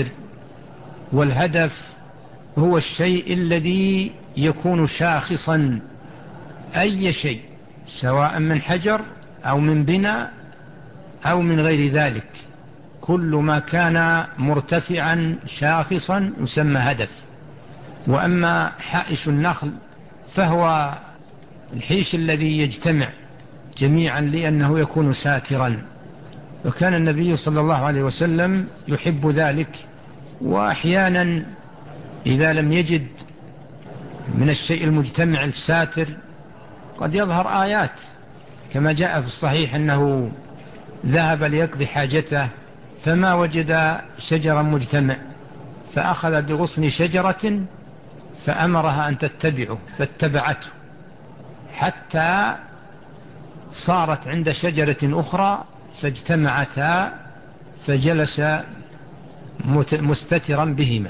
والهدف هو الشيء الذي يكون شاخصا، أي شيء سواء من حجر أو من بناء أو من غير ذلك، كل ما كان مرتفعا شاخصا يسمى هدف. وأما حائش النخل فهو الحيش الذي يجتمع جميعا لأنه يكون ساترا. وكان النبي صلى الله عليه وسلم يحب ذلك. وأحيانا إذا لم يجد من الشيء المجتمع الساتر قد يظهر آيات، كما جاء في الصحيح أنه ذهب ليقضي حاجته فما وجد شجرا مجتمع، فأخذ بغصن شجرة فأمرها أن تتبعه فاتبعته حتى صارت عند شجرة أخرى فاجتمعتا فجلس مستترا بهما،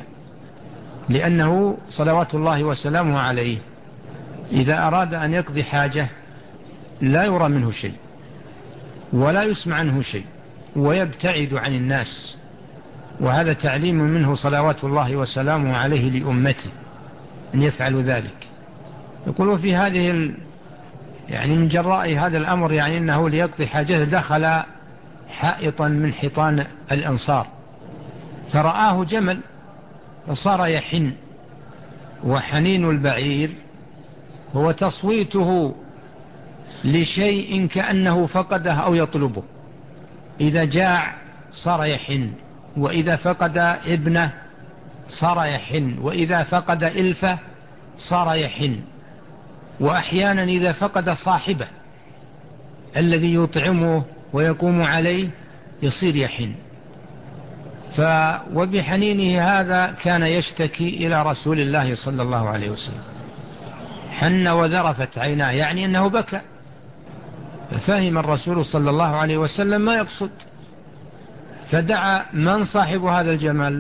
لأنه صلوات الله وسلامه عليه إذا أراد أن يقضي حاجة لا يرى منه شيء ولا يسمع عنه شيء ويبتعد عن الناس، وهذا تعليم منه صلوات الله وسلامه عليه لأمته أن يفعلوا ذلك. يقولوا في هذه ال... يعني من جراء هذا الأمر، يعني أنه ليقضي حاجته دخل حائطا من حيطان الأنصار فرآه جمل فصار يحن، وحنين البعير هو تصويته لشيء كأنه فقده أو يطلبه. إذا جاع صار يحن، وإذا فقد ابنه صار يحن، وإذا فقد إلفه صار يحن، وأحيانا إذا فقد صاحبه الذي يطعمه ويقوم عليه يصير يحن. ف وبحنينه هذا كان يشتكي إلى رسول الله صلى الله عليه وسلم، حن وذرفت عيناه، يعني أنه بكى. ففهم الرسول صلى الله عليه وسلم ما يقصد، فدعا من صاحب هذا الجمل،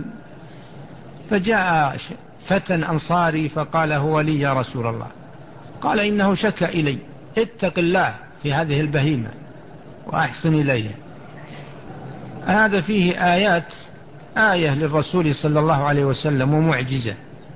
فجاء فتى أنصاري فقال هو لي يا رسول الله. قال إنه شكى إلي، اتق الله في هذه البهيمة وأحسن إليها. هذا فيه آيات، آية للرسول صلى الله عليه وسلم ومعجزة،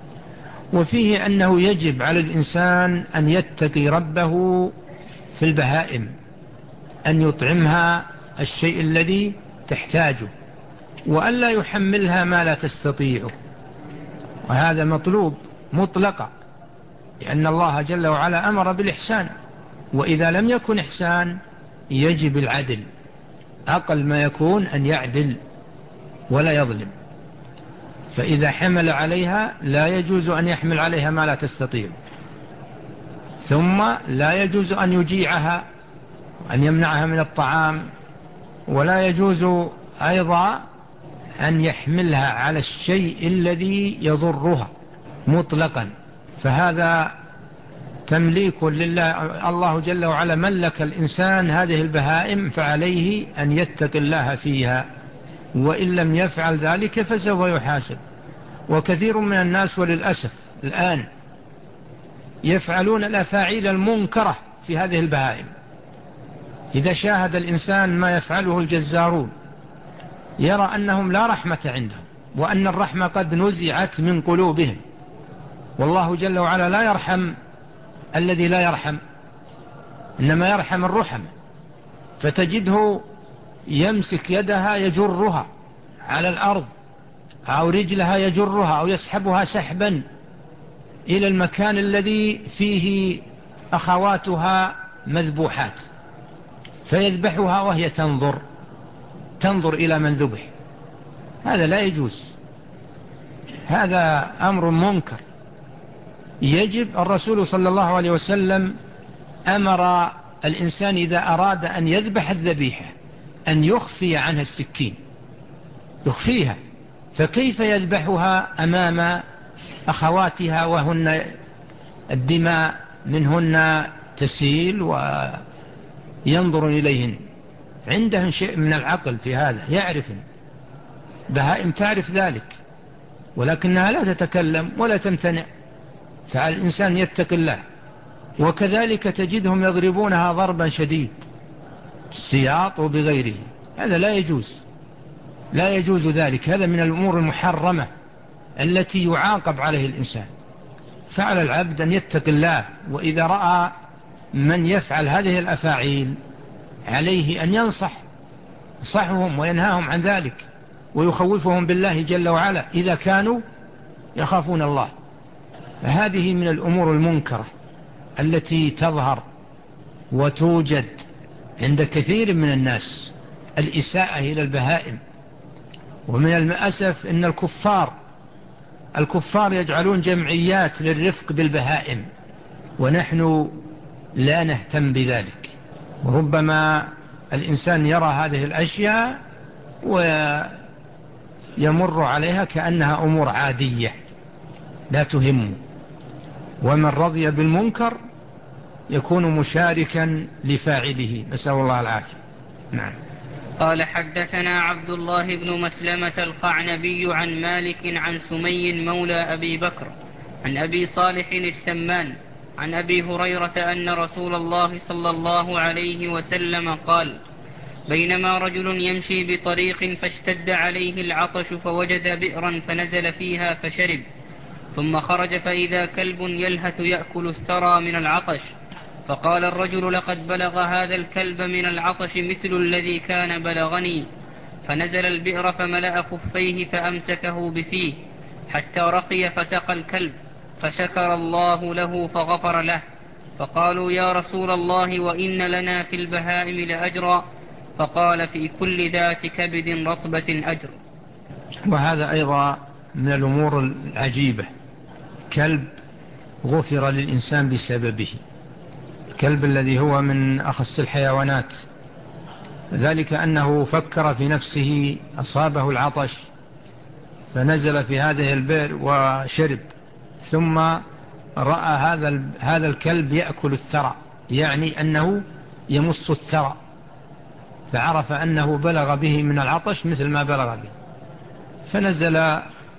وفيه أنه يجب على الإنسان أن يتقي ربه في البهائم، أن يطعمها الشيء الذي تحتاجه وأن لا يحملها ما لا تستطيعه، وهذا مطلوب مطلقا، لأن الله جل وعلا أمر بالإحسان، وإذا لم يكن إحسان يجب العدل، أقل ما يكون أن يعدل ولا يظلم. فإذا حمل عليها لا يجوز أن يحمل عليها ما لا تستطيع، ثم لا يجوز أن يجيعها وأن يمنعها من الطعام، ولا يجوز أيضا أن يحملها على الشيء الذي يضرها مطلقا. فهذا تمليك لله، الله جل وعلا ملك الإنسان هذه البهائم، فعليه أن يتقي الله فيها، وإن لم يفعل ذلك فسوف يحاسب. وكثير من الناس وللأسف الآن يفعلون الأفاعيل المنكرة في هذه البهائم. إذا شاهد الإنسان ما يفعله الجزارون يرى أنهم لا رحمة عندهم، وأن الرحمة قد نزعت من قلوبهم، والله جل وعلا لا يرحم الذي لا يرحم، إنما يرحم الرحم. فتجده يمسك يدها يجرها على الأرض، أو رجلها يجرها أو يسحبها سحبا إلى المكان الذي فيه أخواتها مذبوحات، فيذبحها وهي تنظر تنظر إلى من ذبح. هذا لا يجوز، هذا أمر منكر. يجب الرسول صلى الله عليه وسلم أمر الإنسان إذا أراد أن يذبح الذبيحة أن يخفي عنها السكين، يخفيها، فكيف يذبحها أمام أخواتها وهن الدماء منهن تسيل وينظر إليهن؟ عندهم شيء من العقل في هذا، يعرف، بهائم تعرف ذلك، ولكنها لا تتكلم ولا تمتنع، فالإنسان يتقي الله. وكذلك تجدهم يضربونها ضربا شديد بالسياط وبغيره، هذا لا يجوز، لا يجوز ذلك، هذا من الأمور المحرمة التي يعاقب عليه الإنسان. فعلى العبد أن يتقي الله، وإذا رأى من يفعل هذه الأفاعيل عليه أن ينصح صحهم وينهاهم عن ذلك، ويخوفهم بالله جل وعلا إذا كانوا يخافون الله. فهذه من الأمور المنكرة التي تظهر وتوجد عند كثير من الناس، الإساءة إلى البهائم. ومن المأسف أن الكفار الكفار يجعلون جمعيات للرفق بالبهائم، ونحن لا نهتم بذلك. وربما الإنسان يرى هذه الأشياء ويمر عليها كأنها أمور عادية لا تهم، ومن رضي بالمنكر يكون مشاركا لفاعله، نسأل الله العافية. نعم. قال حدثنا عبد الله بن مسلمة القعنبي عن مالك عن سمي مولى أبي بكر عن أبي صالح السمان عن أبي هريرة أن رسول الله صلى الله عليه وسلم قال: بينما رجل يمشي بطريق فاشتد عليه العطش فوجد بئرا فنزل فيها فشرب، ثم خرج فإذا كلب يلهث يأكل الثرى من العطش، فقال الرجل: لقد بلغ هذا الكلب من العطش مثل الذي كان بلغني. فنزل البئر فملأ خفيه فأمسكه بفيه حتى رقي فسقى الكلب، فشكر الله له فغفر له. فقالوا: يا رسول الله، وإن لنا في البهائم لأجرا؟ فقال: في كل ذات كبد رطبة أجر. وهذا أيضا من الأمور العجيبة، كلب غفر للإنسان بسببه، الكلب الذي هو من أخص الحيوانات، ذلك أنه فكر في نفسه، أصابه العطش فنزل في هذه البئر وشرب، ثم رأى هذا هذا الكلب يأكل الثرى، يعني أنه يمص الثرى، فعرف أنه بلغ به من العطش مثل ما بلغ به، فنزل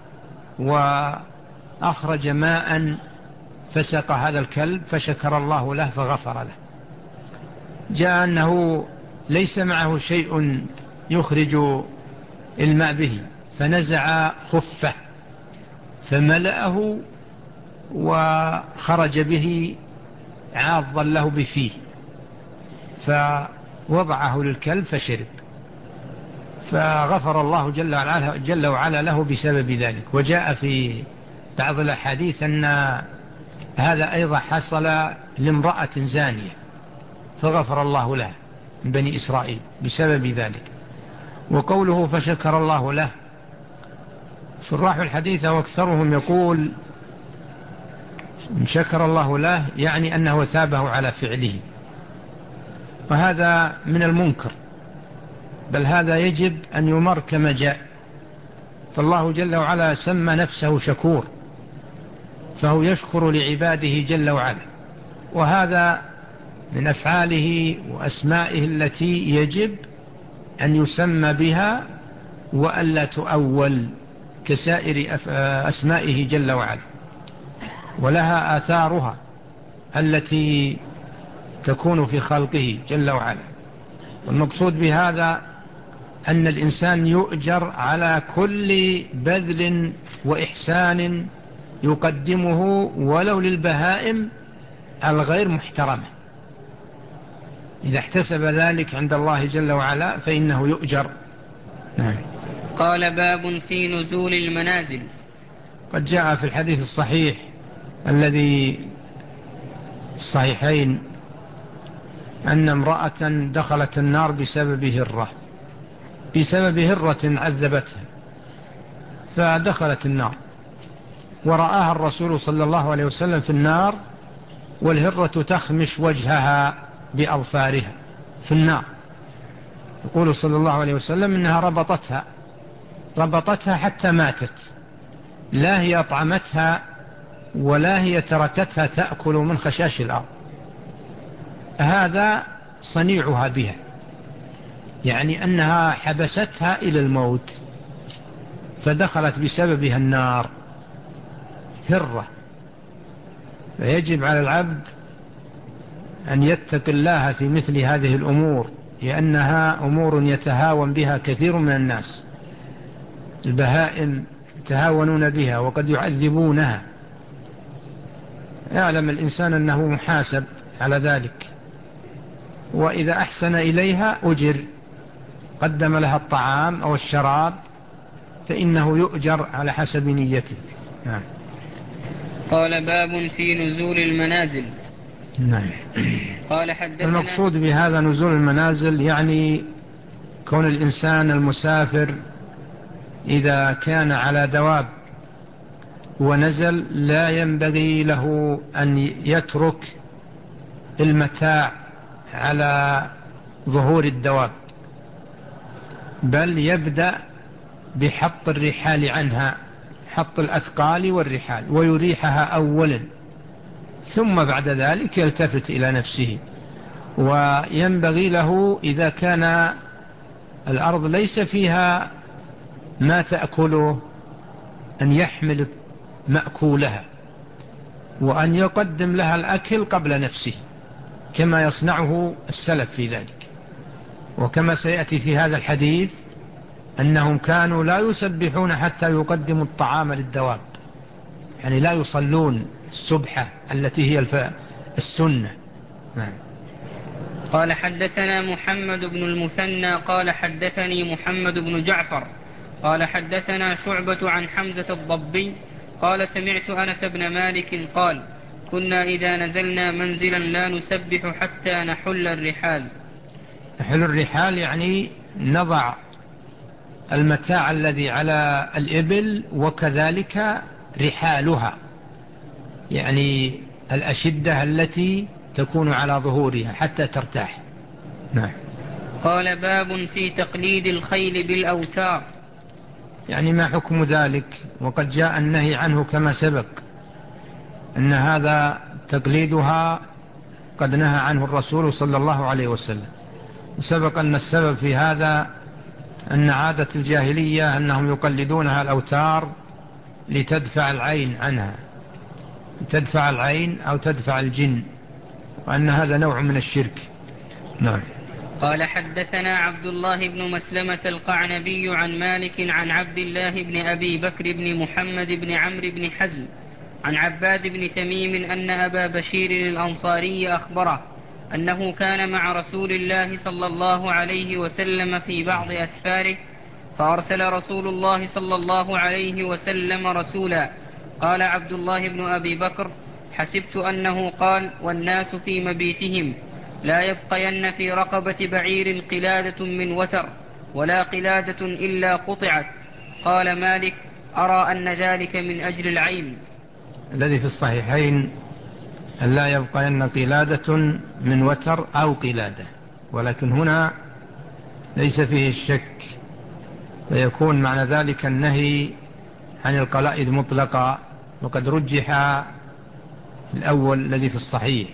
وأخرج ماء فسق هذا الكلب، فشكر الله له فغفر له. جاء أنه ليس معه شيء يخرج الماء به، فنزع خفه فملأه وخرج به عاضا له بفيه، فوضعه للكلب فشرب، فغفر الله جل وعلا, جل وعلا له بسبب ذلك. وجاء في بعض الأحاديث أن هذا أيضا حصل لامرأة زانية فغفر الله لها من بني إسرائيل بسبب ذلك. وقوله فشكر الله له، شراح الحديث واكثرهم يقول شكر الله له يعني أنه ثابه على فعله، وهذا من المنكر، بل هذا يجب أن يمر كما جاء. فالله جل وعلا سمى نفسه شكور، فهو يشكر لعباده جل وعلا، وهذا من أفعاله وأسمائه التي يجب أن يسمى بها وألا تؤول كسائر أسمائه جل وعلا، ولها آثارها التي تكون في خلقه جل وعلا. والمقصود بهذا أن الإنسان يؤجر على كل بذل وإحسان يقدمه ولو للبهائم الغير محترمة، إذا احتسب ذلك عند الله جل وعلا فإنه يؤجر. نعم. قال: باب في نزول المنازل. قد جاء في الحديث الصحيح الذي الصحيحين أن امرأة دخلت النار بسبب هرة بسبب هرة عذبتها، فدخلت النار، ورآها الرسول صلى الله عليه وسلم في النار والهرة تخمش وجهها بأظفارها في النار. يقول صلى الله عليه وسلم إنها ربطتها ربطتها حتى ماتت، لا هي أطعمتها ولا هي تركتها تأكل من خشاش الأرض. هذا صنيعها بها، يعني أنها حبستها إلى الموت، فدخلت بسببها النار هرة. فيجب على العبد أن يتقي الله في مثل هذه الأمور، لأنها أمور يتهاون بها كثير من الناس. البهائم يتهاونون بها وقد يعذبونها. يعلم الإنسان أنه محاسب على ذلك، وإذا أحسن إليها أجر، قدم لها الطعام أو الشراب فإنه يؤجر على حسب نيته. نعم. قال باب في نزول المنازل. نعم. قال حدثنا. المقصود بهذا نزول المنازل يعني كون الإنسان المسافر إذا كان على دواب ونزل لا ينبغي له أن يترك المتاع على ظهور الدواب، بل يبدأ بحط الرحال عنها، حط الأثقال والرحال، ويريحها أولا، ثم بعد ذلك يلتفت إلى نفسه. وينبغي له إذا كان الأرض ليس فيها ما تأكله أن يحمل مأكولها، وأن يقدم لها الأكل قبل نفسه كما يصنعه السلف في ذلك. وكما سيأتي في هذا الحديث أنهم كانوا لا يسبحون حتى يقدموا الطعام للدواب، يعني لا يصلون السبحة التي هي السنة. نعم. قال حدثنا محمد بن المثنى قال حدثني محمد بن جعفر قال حدثنا شعبة عن حمزة الضبي قال سمعت أنس بن مالك قال كنا إذا نزلنا منزلا لا نسبح حتى نحل الرحال. نحل الرحال يعني نضع المتاع الذي على الإبل وكذلك رحالها، يعني الأشدة التي تكون على ظهورها حتى ترتاح. نعم. قال باب في تقليد الخيل بالأوتار. يعني ما حكم ذلك؟ وقد جاء النهي عنه كما سبق أن هذا تقليدها قد نهى عنه الرسول صلى الله عليه وسلم. وسبق أن السبب في هذا أن عادة الجاهلية أنهم يقلدونها الأوتار لتدفع العين عنها، تدفع العين أو تدفع الجن، وأن هذا نوع من الشرك. نعم. قال حدثنا عبد الله بن مسلمة القعنبي عن مالك عن عبد الله بن أبي بكر بن محمد بن عمرو بن حزم عن عباد بن تميم أن أبا بشير الأنصاري أخبره أنه كان مع رسول الله صلى الله عليه وسلم في بعض أسفاره، فأرسل رسول الله صلى الله عليه وسلم رسولا. قال عبد الله بن أبي بكر حسبت أنه قال والناس في مبيتهم لا يبقين في رقبة بعير قلادة من وتر ولا قلادة إلا قطعت. قال مالك أرى أن ذلك من أجل العين. الذي في الصحيحين أن لا يبقين قلادة من وتر أو قلادة، ولكن هنا ليس فيه الشك، فيكون معنى ذلك النهي عن القلائد مطلقا. وقد رجح الأول الذي في الصحيح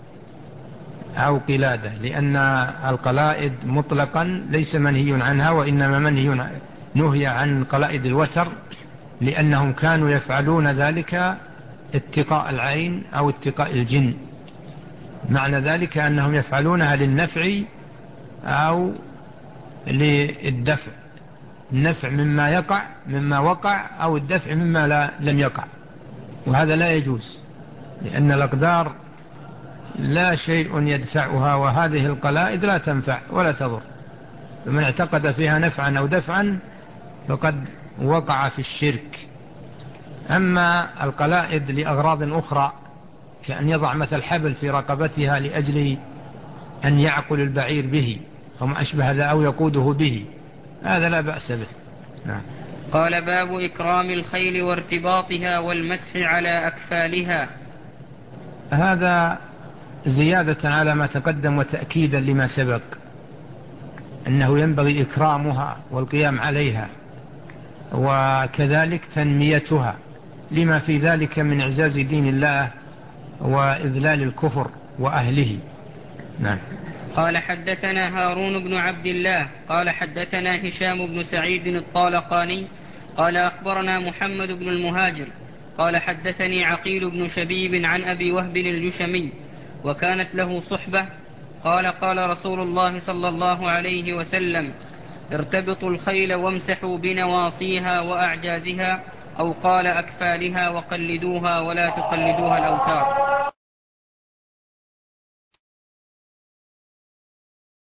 أو قلادة، لأن القلائد مطلقا ليس منهي عنها، وإنما منهي نهي عن قلائد الوتر لأنهم كانوا يفعلون ذلك اتقاء العين أو اتقاء الجن. معنى ذلك أنهم يفعلونها للنفع أو للدفع، النفع مما يقع مما وقع أو الدفع مما لا لم يقع، وهذا لا يجوز، لأن الأقدار لا شيء يدفعها، وهذه القلائد لا تنفع ولا تضر، فمن اعتقد فيها نفعا أو دفعا فقد وقع في الشرك. أما القلائد لأغراض أخرى كأن يضع مثل حبل في رقبتها لأجل أن يعقل البعير به وما أشبه ذا أو يقوده به، هذا لا بأس به. نعم. قال باب إكرام الخيل وارتباطها والمسح على أكفالها. هذا زيادة على ما تقدم وتأكيدا لما سبق، أنه ينبغي إكرامها والقيام عليها، وكذلك تنميتها لما في ذلك من إعزاز دين الله وإذلال الكفر وأهله. نعم. قال حدثنا هارون بن عبد الله قال حدثنا هشام بن سعيد الطالقاني قال أخبرنا محمد بن المهاجر قال حدثني عقيل بن شبيب عن أبي وهب الجشمي وكانت له صحبة قال قال رسول الله صلى الله عليه وسلم ارتبطوا الخيل وامسحوا بنواصيها وأعجازها أو قال أكفالها وقلدوها ولا تقلدوها الأوتار.